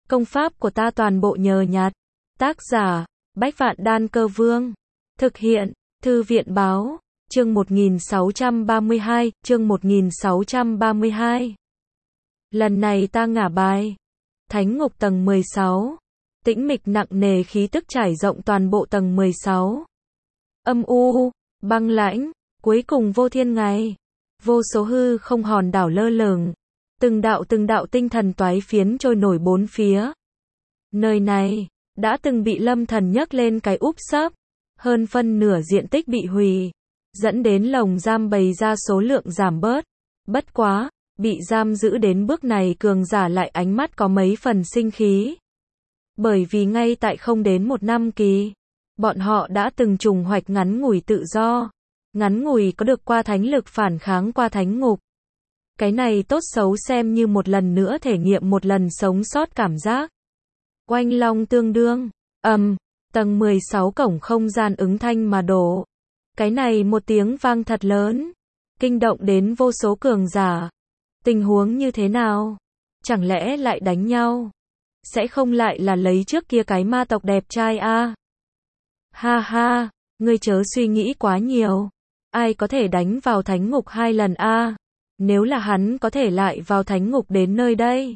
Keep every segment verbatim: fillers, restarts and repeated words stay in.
Công pháp của ta toàn bộ nhờ nhặt. Tác giả, Bách Vạn Đan Cơ Vương. Thực hiện, Thư viện Báo. Chương một nghìn sáu trăm ba mươi hai, chương một nghìn sáu trăm ba mươi hai. Lần này ta ngả bài. Thánh ngục tầng mười sáu. Tĩnh mịch nặng nề khí tức trải rộng toàn bộ tầng mười sáu. Âm u, băng lãnh, cuối cùng vô thiên ngày. Vô số hư không hòn đảo lơ lửng. Từng đạo từng đạo tinh thần toái phiến trôi nổi bốn phía. Nơi này, đã từng bị Lâm Thần nhấc lên cái úp sấp. Hơn phân nửa diện tích bị hủy. Dẫn đến lồng giam bày ra số lượng giảm bớt. Bất quá, bị giam giữ đến bước này cường giả lại ánh mắt có mấy phần sinh khí. Bởi vì ngay tại không đến một năm kỳ, bọn họ đã từng trùng hoạch ngắn ngủi tự do. Ngắn ngủi có được qua thánh lực phản kháng qua thánh ngục. Cái này tốt xấu xem như một lần nữa thể nghiệm một lần sống sót cảm giác. Oanh long tương đương, ầm, tầng mười sáu cổng không gian ứng thanh mà đổ. Cái này một tiếng vang thật lớn, kinh động đến vô số cường giả. Tình huống như thế nào? Chẳng lẽ lại đánh nhau? Sẽ không lại là lấy trước kia cái ma tộc đẹp trai a? À? Ha ha, ngươi chớ suy nghĩ quá nhiều. Ai có thể đánh vào thánh ngục hai lần a? À? Nếu là hắn có thể lại vào thánh ngục đến nơi đây,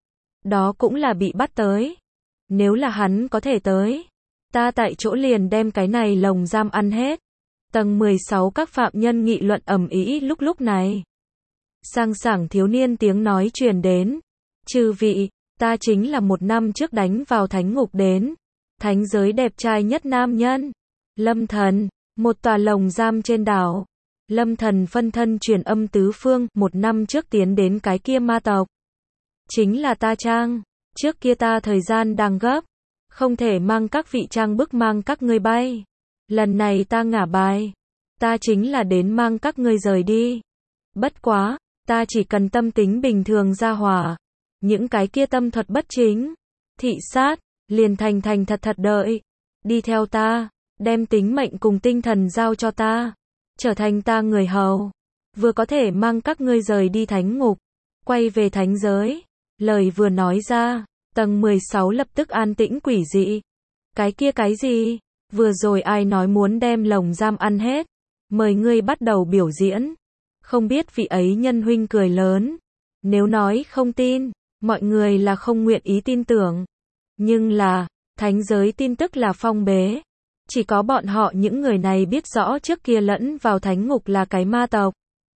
đó cũng là bị bắt tới. Nếu là hắn có thể tới, ta tại chỗ liền đem cái này lồng giam ăn hết. Tầng mười sáu các phạm nhân nghị luận ầm ĩ lúc lúc này. Sang sảng thiếu niên tiếng nói truyền đến. Chư vị, ta chính là một năm trước đánh vào thánh ngục đến. Thánh giới đẹp trai nhất nam nhân. Lâm Thần, một tòa lồng giam trên đảo. Lâm Thần phân thân truyền âm tứ phương, một năm trước tiến đến cái kia ma tộc. Chính là ta Trang, trước kia ta thời gian đang gấp. Không thể mang các vị trang bức mang các ngươi bay. Lần này ta ngả bài. Ta chính là đến mang các ngươi rời đi. Bất quá, ta chỉ cần tâm tính bình thường ra hỏa. Những cái kia tâm thuật bất chính, thị sát, liền thành thành thật thật đợi. Đi theo ta, đem tính mệnh cùng tinh thần giao cho ta. Trở thành ta người hầu. Vừa có thể mang các ngươi rời đi thánh ngục. Quay về thánh giới. Lời vừa nói ra, tầng mười sáu lập tức an tĩnh quỷ dị. Cái kia cái gì? Vừa rồi ai nói muốn đem lồng giam ăn hết? Mời ngươi bắt đầu biểu diễn. Không biết vị ấy nhân huynh cười lớn. Nếu nói không tin, mọi người là không nguyện ý tin tưởng. Nhưng là, thánh giới tin tức là phong bế. Chỉ có bọn họ những người này biết rõ trước kia lẫn vào thánh ngục là cái ma tộc.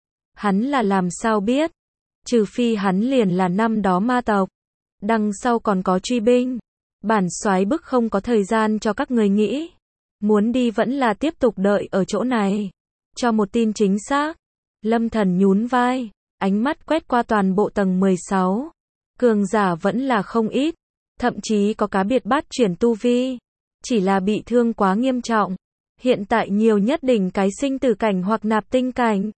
Hắn là làm sao biết? Trừ phi hắn liền là năm đó ma tộc. Đằng sau còn có truy binh. Bản soái bức không có thời gian cho các người nghĩ. Muốn đi vẫn là tiếp tục đợi ở chỗ này. Cho một tin chính xác. Lâm Thần nhún vai. Ánh mắt quét qua toàn bộ tầng mười sáu. Cường giả vẫn là không ít. Thậm chí có cá biệt bát chuyển tu vi. Chỉ là bị thương quá nghiêm trọng. Hiện tại nhiều nhất đỉnh cái sinh tử cảnh hoặc nạp tinh cảnh.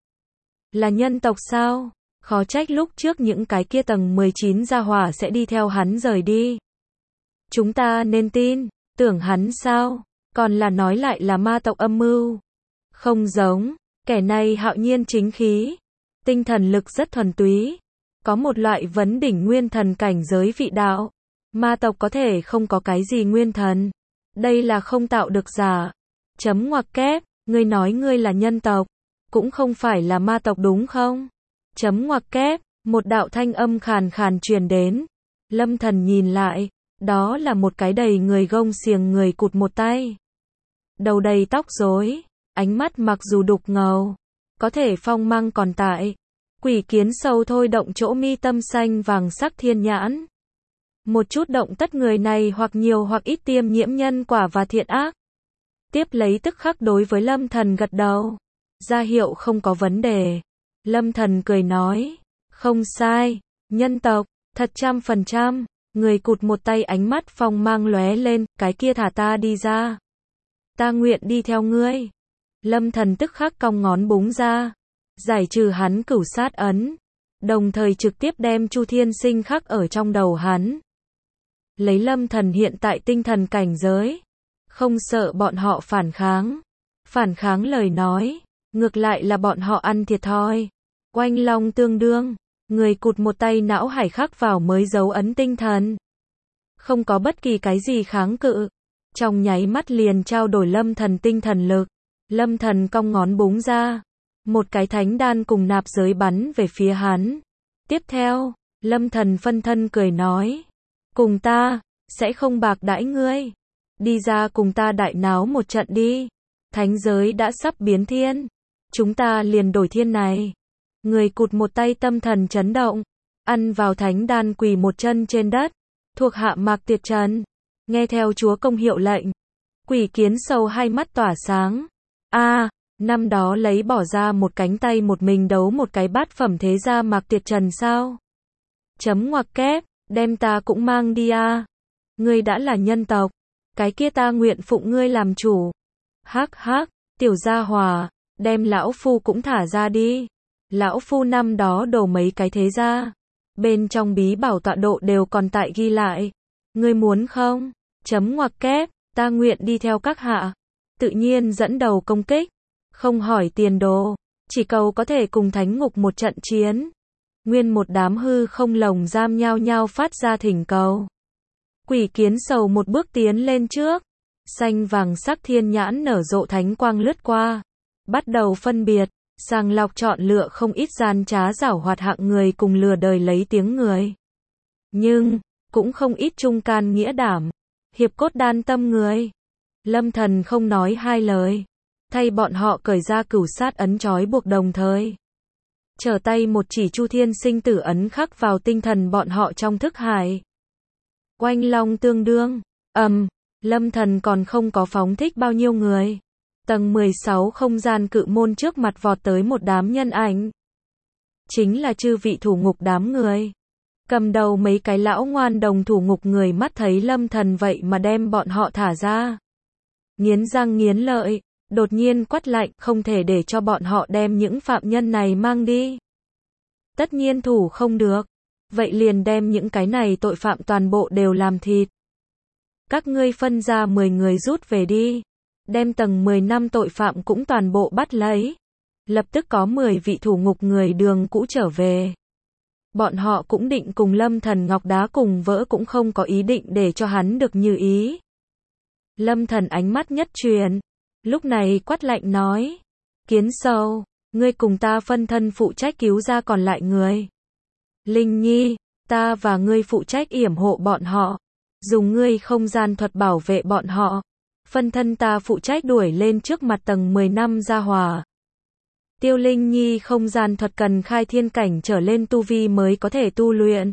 Là nhân tộc sao? Khó trách lúc trước những cái kia tầng mười chín gia hỏa sẽ đi theo hắn rời đi. Chúng ta nên tin, tưởng hắn sao? Còn là nói lại là ma tộc âm mưu. Không giống, kẻ này hạo nhiên chính khí. Tinh thần lực rất thuần túy. Có một loại vấn đỉnh nguyên thần cảnh giới vị đạo. Ma tộc có thể không có cái gì nguyên thần. Đây là không tạo được giả. Chấm ngoặc kép, ngươi nói ngươi là nhân tộc. Cũng không phải là ma tộc đúng không? Chấm ngoặc kép, một đạo thanh âm khàn khàn truyền đến. Lâm Thần nhìn lại, đó là một cái đầy người gông xiềng người cụt một tay. Đầu đầy tóc rối, ánh mắt mặc dù đục ngầu, có thể phong mang còn tại. Quỷ kiến sâu thôi động chỗ mi tâm xanh vàng sắc thiên nhãn. Một chút động tất người này hoặc nhiều hoặc ít tiêm nhiễm nhân quả và thiện ác. Tiếp lấy tức khắc đối với Lâm Thần gật đầu. Ra hiệu không có vấn đề. Lâm Thần cười nói. Không sai. Nhân tộc. Thật trăm phần trăm. Người cụt một tay ánh mắt phong mang lóe lên. Cái kia thả ta đi ra. Ta nguyện đi theo ngươi. Lâm Thần tức khắc cong ngón búng ra. Giải trừ hắn cửu sát ấn. Đồng thời trực tiếp đem Chu Thiên Sinh khắc ở trong đầu hắn. Lấy Lâm Thần hiện tại tinh thần cảnh giới. Không sợ bọn họ phản kháng. Phản kháng lời nói. Ngược lại là bọn họ ăn thiệt thòi. Oanh long tương đương. Người cụt một tay não hải khắc vào mới dấu ấn tinh thần. không có bất kỳ cái gì kháng cự. Trong nháy mắt liền trao đổi Lâm Thần tinh thần lực. Lâm Thần cong ngón búng ra. Một cái thánh đan cùng nạp giới bắn về phía hắn. Tiếp theo, Lâm Thần phân thân cười nói. Cùng ta, sẽ không bạc đãi ngươi. Đi ra cùng ta đại náo một trận đi. Thánh giới đã sắp biến thiên. Chúng ta liền đổi thiên này. Người cụt một tay tâm thần chấn động. Ăn vào thánh đan quỳ một chân trên đất. Thuộc hạ Mạc Tiệt Trần. Nghe theo chúa công hiệu lệnh. Quỷ kiến sầu hai mắt tỏa sáng. A, à, năm đó lấy bỏ ra một cánh tay một mình đấu một cái bát phẩm thế gia Mạc Tiệt Trần sao? Chấm ngoặc kép, đem ta cũng mang đi a. À. Ngươi đã là nhân tộc. Cái kia ta nguyện phụng ngươi làm chủ. Hắc hắc, tiểu gia hòa, đem lão phu cũng thả ra đi. Lão phu năm đó đổ mấy cái thế gia. Bên trong bí bảo tọa độ đều còn tại ghi lại. Ngươi muốn không? Chấm ngoặc kép, ta nguyện đi theo các hạ. Tự nhiên dẫn đầu công kích. Không hỏi tiền đồ. Chỉ cầu có thể cùng thánh ngục một trận chiến. Nguyên một đám hư không lồng giam nhao nhao phát ra thỉnh cầu. Quỷ kiến sầu một bước tiến lên trước. Xanh vàng sắc thiên nhãn nở rộ thánh quang lướt qua. Bắt đầu phân biệt. Sàng lọc chọn lựa không ít gian trá giảo hoạt hạng người cùng lừa đời lấy tiếng người. Nhưng, cũng không ít trung can nghĩa đảm. Hiệp cốt đan tâm người. Lâm Thần không nói hai lời. Thay bọn họ cởi ra cửu sát ấn trói buộc đồng thời. Trở tay một chỉ chu thiên sinh tử ấn khắc vào tinh thần bọn họ trong thức hải. Oanh long tương đương. Ầm, um, Lâm Thần còn không có phóng thích bao nhiêu người. Tầng mười sáu không gian cự môn trước mặt vọt tới một đám nhân ảnh. Chính là chư vị thủ ngục đám người. Cầm đầu mấy cái lão ngoan đồng thủ ngục người mắt thấy Lâm Thần vậy mà đem bọn họ thả ra. Nghiến răng nghiến lợi, đột nhiên quát lạnh, không thể để cho bọn họ đem những phạm nhân này mang đi. Tất nhiên thủ không được. Vậy liền đem những cái này tội phạm toàn bộ đều làm thịt. Các ngươi phân ra mười người rút về đi. Đem tầng mười năm tội phạm cũng toàn bộ bắt lấy. Lập tức có mười vị thủ ngục người đường cũ trở về. Bọn họ cũng định cùng Lâm Thần ngọc đá cùng vỡ cũng không có ý định để cho hắn được như ý. Lâm Thần ánh mắt nhất truyền. Lúc này quát lạnh nói. Kiến sâu, ngươi cùng ta phân thân phụ trách cứu ra còn lại người. Linh Nhi, ta và ngươi phụ trách yểm hộ bọn họ. Dùng ngươi không gian thuật bảo vệ bọn họ. Phân thân ta phụ trách đuổi lên trước mặt tầng mười năm gia hòa. Tiêu Linh Nhi không gian thuật cần khai thiên cảnh trở lên tu vi mới có thể tu luyện.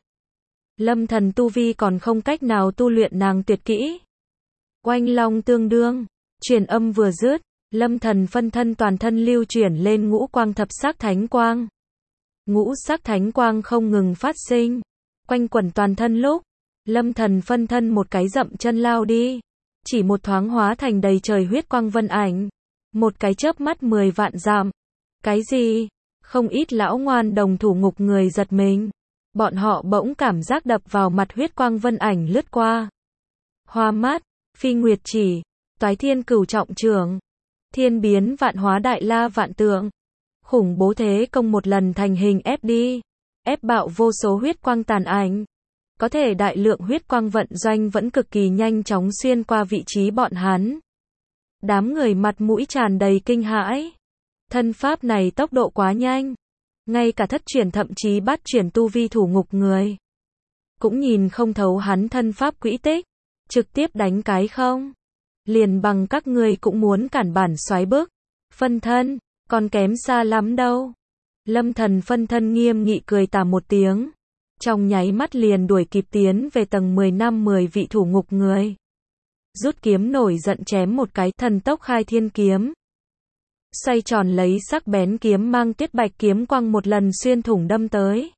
Lâm Thần tu vi còn không cách nào tu luyện nàng tuyệt kỹ. Oanh long tương đương, truyền âm vừa dứt, Lâm Thần phân thân toàn thân lưu chuyển lên ngũ quang thập sắc thánh quang. Ngũ sắc thánh quang không ngừng phát sinh, quanh quẩn toàn thân lúc, Lâm Thần phân thân một cái dậm chân lao đi, chỉ một thoáng hóa thành đầy trời huyết quang vân ảnh, một cái chớp mắt mười vạn dặm. Cái gì? Không ít lão ngoan đồng thủ ngục người giật mình. Bọn họ bỗng cảm giác đập vào mặt huyết quang vân ảnh lướt qua. Hoa mắt, phi nguyệt chỉ, toái thiên cửu trọng trường, thiên biến vạn hóa đại la vạn tượng. Khủng bố thế công một lần thành hình ép đi, ép bạo vô số huyết quang tàn ảnh. Có thể đại lượng huyết quang vận doanh vẫn cực kỳ nhanh chóng xuyên qua vị trí bọn hắn. Đám người mặt mũi tràn đầy kinh hãi. Thân pháp này tốc độ quá nhanh. Ngay cả thất chuyển thậm chí bát chuyển tu vi thủ ngục người. Cũng nhìn không thấu hắn thân pháp quỹ tích. Trực tiếp đánh cái không. Liền bằng các ngươi cũng muốn cản bản xoáy bước. Phân thân, còn kém xa lắm đâu. Lâm Thần phân thân nghiêm nghị cười tà một tiếng. Trong nháy mắt liền đuổi kịp tiến về tầng mười năm mười vị thủ ngục người. Rút kiếm nổi giận chém một cái thần tốc khai thiên kiếm. Xoay tròn lấy sắc bén kiếm mang tuyết bạch kiếm quang một lần xuyên thủng đâm tới.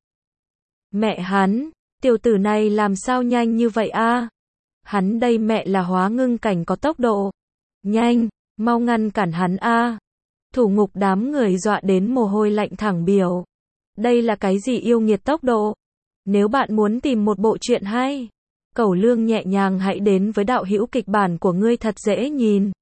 Mẹ hắn, tiểu tử này làm sao nhanh như vậy a? Hắn đây mẹ là hóa ngưng cảnh có tốc độ. Nhanh, mau ngăn cản hắn a. Thủ ngục đám người dọa đến mồ hôi lạnh thẳng biểu. Đây là cái gì yêu nghiệt tốc độ? Nếu bạn muốn tìm một bộ truyện hay, Cẩu Lương nhẹ nhàng hãy đến với đạo hữu kịch bản của ngươi thật dễ nhìn.